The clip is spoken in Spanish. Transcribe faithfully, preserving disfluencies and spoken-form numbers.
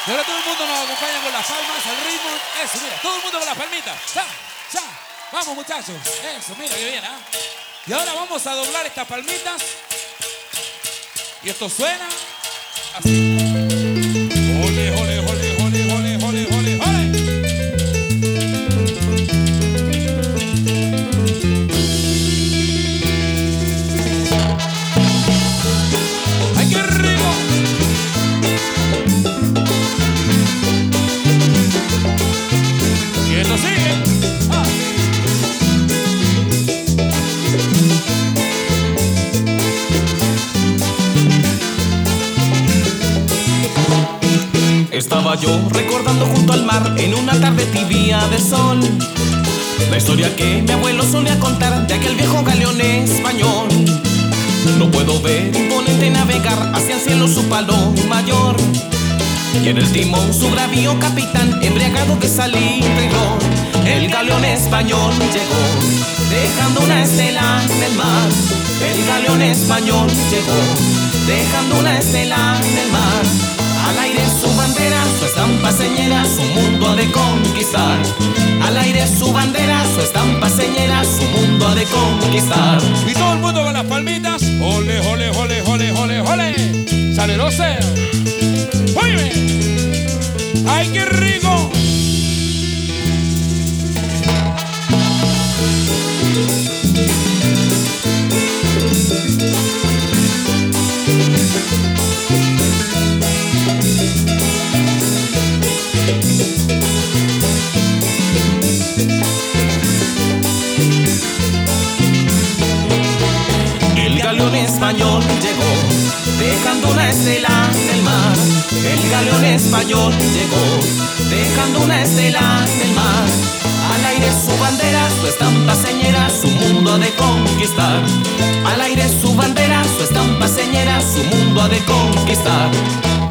Y ahora todo el mundo nos acompaña con las palmas, al ritmo. Eso, mira, todo el mundo con las palmitas. ¡Cha! ¡Cha! Vamos, muchachos. Eso, mira que bien, ¿ah? ¿eh? Y ahora vamos a doblar estas palmitas. Y esto suena así. Ole, ole, ole, ole, ole, ole, ole, ole. ¡Ay, qué rico! Y esto sigue. Ah. Estaba yo recordando junto al mar en una tarde tibia de sol la historia que mi abuelo solía contar de aquel viejo galeón español. No puedo ver imponente navegar hacia el cielo su palo mayor, y en el timón su bravío capitán embriagado de sal y rigor. El galeón español llegó dejando una estela en el mar. El galeón español llegó dejando una estela en el mar. Al aire su bandera, su estampa señera, su mundo ha de conquistar. Al aire su bandera, su estampa señera, su mundo ha de conquistar. Y todo el mundo con las palmitas. Ole, ole, ole, ole, ole, ole. Salerosa. ¡Oye! ¡Ay, qué rico! El galeón español llegó dejando una estela en el mar. El galeón español llegó dejando una estela en el mar. Al aire su bandera, su estampa señera, su mundo ha de conquistar. Al aire su bandera, su estampa señera, su mundo ha de conquistar.